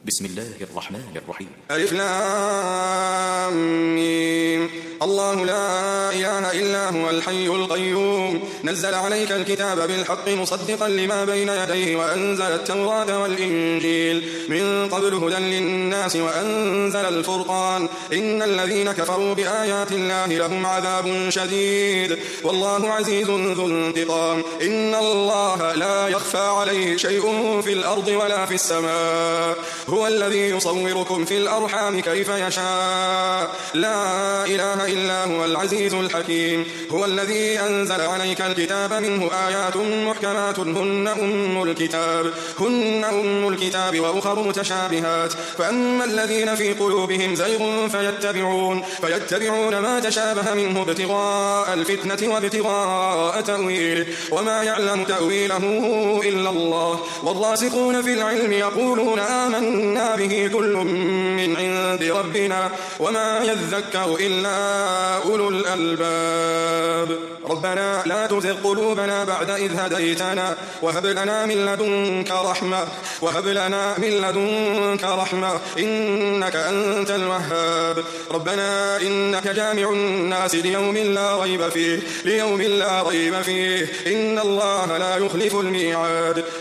بسم الله الرحمن الرحيم. ألف لام ميم. الله لا إله إلا هو الحي القيوم نزل عليك الكتاب بالحق مصدقا لما بين يديه وأنزل التوراة والإنجيل من قبل هدى للناس وأنزل الفرقان إن الذين كفروا بآيات الله لهم عذاب شديد والله عزيز ذو انتقام إن الله لا يخفى عليه شيء في الأرض ولا في السماء هو الذي يصوركم في الأرحام كيف يشاء لا إله إلا هو العزيز الحكيم هو الذي أنزل عليك الكتاب منه آيات محكمات هن أم الكتاب وأخر متشابهات فأما الذين في قلوبهم زيغ فيتبعون ما تشابه منه ابتغاء الفتنة وابتغاء تأويله وما يعلم تأويله إلا الله والراسخون في العلم يقولون آمنا به كل من عند ربنا وما يذكر إلا أولو الألباب ربنا لا تزغ قلوبنا بعد إذ هديتنا وهب لنا من لدنك رحمة إنك أنت الوهاب ربنا إنك جامع الناس ليوم لا ريب فيه إن الله لا يخلف الميعاد